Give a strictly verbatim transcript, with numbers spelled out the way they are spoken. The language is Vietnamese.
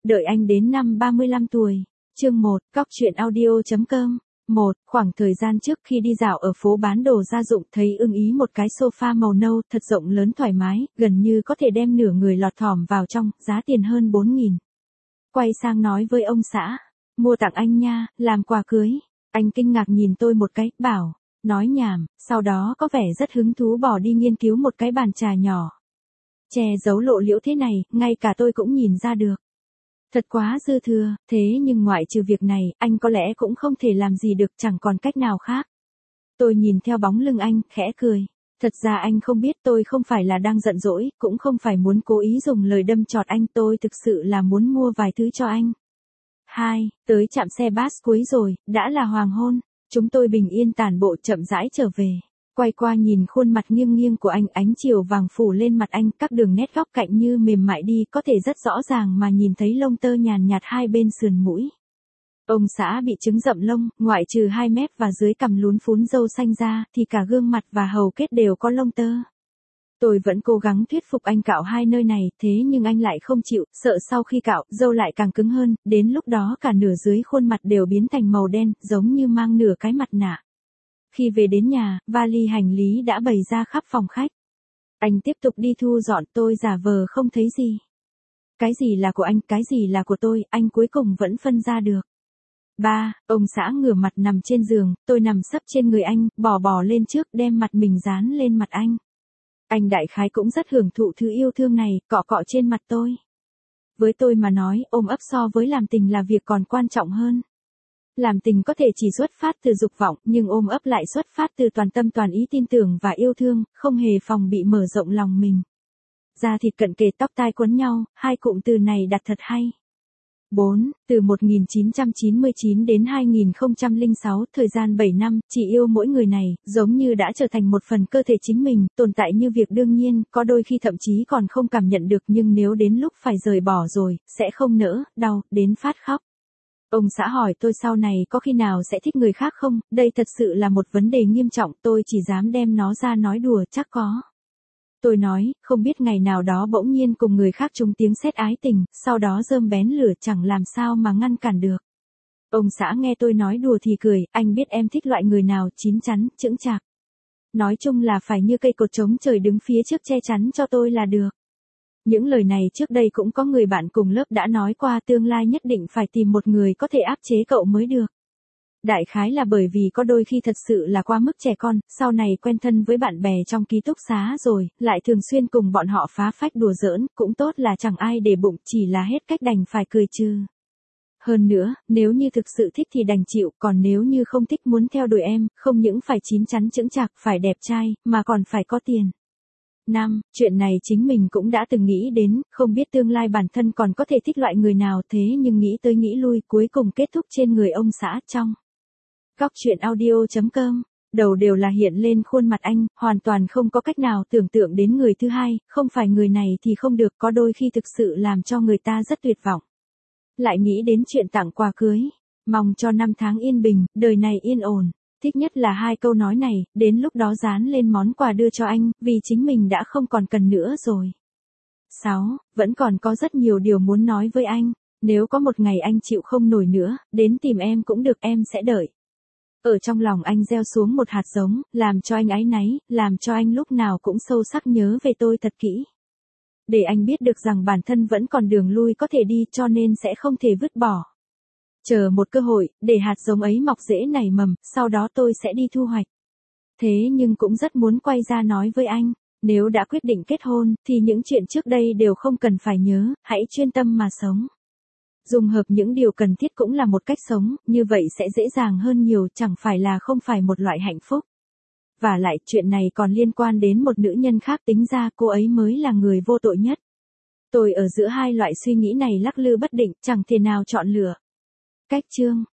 Đợi anh đến năm ba mươi lăm tuổi. Chương một, Cóc truyện audio.com. một. Khoảng thời gian trước khi đi dạo ở phố bán đồ gia dụng thấy ưng ý một cái sofa màu nâu thật rộng lớn thoải mái, gần như có thể đem nửa người lọt thỏm vào trong, giá tiền hơn bốn nghìn. Quay sang nói với ông xã, mua tặng anh nha, làm quà cưới. Anh kinh ngạc nhìn tôi một cái, bảo, nói nhảm, sau đó có vẻ rất hứng thú bỏ đi nghiên cứu một cái bàn trà nhỏ. Che giấu lộ liễu thế này, ngay cả tôi cũng nhìn ra được. Thật quá dư thừa, thế nhưng ngoại trừ việc này, anh có lẽ cũng không thể làm gì được, chẳng còn cách nào khác. Tôi nhìn theo bóng lưng anh, khẽ cười. Thật ra anh không biết tôi không phải là đang giận dỗi, cũng không phải muốn cố ý dùng lời đâm chọt anh, tôi thực sự là muốn mua vài thứ cho anh. hai. Tới trạm xe bus cuối rồi, đã là hoàng hôn. Chúng tôi bình yên tản bộ chậm rãi trở về. Quay qua nhìn khuôn mặt nghiêng nghiêng của anh, ánh chiều vàng phủ lên mặt anh, các đường nét góc cạnh như mềm mại đi, có thể rất rõ ràng mà nhìn thấy lông tơ nhàn nhạt hai bên sườn mũi. Ông xã bị chứng rậm lông, ngoại trừ hai mép và dưới cằm lún phún râu xanh ra, thì cả gương mặt và hầu kết đều có lông tơ. Tôi vẫn cố gắng thuyết phục anh cạo hai nơi này, thế nhưng anh lại không chịu, sợ sau khi cạo, râu lại càng cứng hơn, đến lúc đó cả nửa dưới khuôn mặt đều biến thành màu đen, giống như mang nửa cái mặt nạ. Khi về đến nhà, vali hành lý đã bày ra khắp phòng khách. Anh tiếp tục đi thu dọn, tôi giả vờ không thấy gì. Cái gì là của anh, cái gì là của tôi, anh cuối cùng vẫn phân ra được. ba. Ông xã ngửa mặt nằm trên giường, tôi nằm sấp trên người anh, bò bò lên trước, đem mặt mình dán lên mặt anh. Anh đại khái cũng rất hưởng thụ thứ yêu thương này, cọ cọ trên mặt tôi. Với tôi mà nói, ôm ấp so với làm tình là việc còn quan trọng hơn. Làm tình có thể chỉ xuất phát từ dục vọng, nhưng ôm ấp lại xuất phát từ toàn tâm toàn ý tin tưởng và yêu thương, không hề phòng bị mở rộng lòng mình. Da thịt cận kề, tóc tai quấn nhau, hai cụm từ này đặt thật hay. bốn. Từ một nghìn chín trăm chín mươi chín đến hai nghìn không trăm lẻ sáu, thời gian bảy năm, chỉ yêu mỗi người này, giống như đã trở thành một phần cơ thể chính mình, tồn tại như việc đương nhiên, có đôi khi thậm chí còn không cảm nhận được, nhưng nếu đến lúc phải rời bỏ rồi, sẽ không nỡ, đau, đến phát khóc. Ông xã hỏi tôi sau này có khi nào sẽ thích người khác không, đây thật sự là một vấn đề nghiêm trọng, tôi chỉ dám đem nó ra nói đùa, chắc có. Tôi nói, không biết ngày nào đó bỗng nhiên cùng người khác trúng tiếng sét ái tình, sau đó rơm bén lửa, chẳng làm sao mà ngăn cản được. Ông xã nghe tôi nói đùa thì cười, anh biết em thích loại người nào, chín chắn, chững chạc. Nói chung là phải như cây cột trống trời đứng phía trước che chắn cho tôi là được. Những lời này trước đây cũng có người bạn cùng lớp đã nói qua, tương lai nhất định phải tìm một người có thể áp chế cậu mới được. Đại khái là bởi vì có đôi khi thật sự là quá mức trẻ con, sau này quen thân với bạn bè trong ký túc xá rồi, lại thường xuyên cùng bọn họ phá phách đùa giỡn, cũng tốt là chẳng ai để bụng, chỉ là hết cách đành phải cười trừ. Hơn nữa, nếu như thực sự thích thì đành chịu, còn nếu như không thích muốn theo đuổi em, không những phải chín chắn chững chạc, phải đẹp trai, mà còn phải có tiền. năm. Chuyện này chính mình cũng đã từng nghĩ đến, không biết tương lai bản thân còn có thể thích loại người nào, thế nhưng nghĩ tới nghĩ lui, cuối cùng kết thúc trên người ông xã. Trong Cóc truyện audio.com, đầu đều là hiện lên khuôn mặt anh, hoàn toàn không có cách nào tưởng tượng đến người thứ hai, không phải người này thì không được, có đôi khi thực sự làm cho người ta rất tuyệt vọng. Lại nghĩ đến chuyện tặng quà cưới, mong cho năm tháng yên bình, đời này yên ổn. Thích nhất là hai câu nói này, đến lúc đó dán lên món quà đưa cho anh, vì chính mình đã không còn cần nữa rồi. sáu. Vẫn còn có rất nhiều điều muốn nói với anh, nếu có một ngày anh chịu không nổi nữa, đến tìm em cũng được, em sẽ đợi. Ở trong lòng anh gieo xuống một hạt giống, làm cho anh áy náy, làm cho anh lúc nào cũng sâu sắc nhớ về tôi thật kỹ. Để anh biết được rằng bản thân vẫn còn đường lui có thể đi, cho nên sẽ không thể vứt bỏ. Chờ một cơ hội, để hạt giống ấy mọc rễ nảy mầm, sau đó tôi sẽ đi thu hoạch. Thế nhưng cũng rất muốn quay ra nói với anh, nếu đã quyết định kết hôn, thì những chuyện trước đây đều không cần phải nhớ, hãy chuyên tâm mà sống. Dung hợp những điều cần thiết cũng là một cách sống, như vậy sẽ dễ dàng hơn nhiều, chẳng phải là không phải một loại hạnh phúc. Và lại, chuyện này còn liên quan đến một nữ nhân khác, tính ra cô ấy mới là người vô tội nhất. Tôi ở giữa hai loại suy nghĩ này lắc lư bất định, chẳng thể nào chọn lựa. Cách chương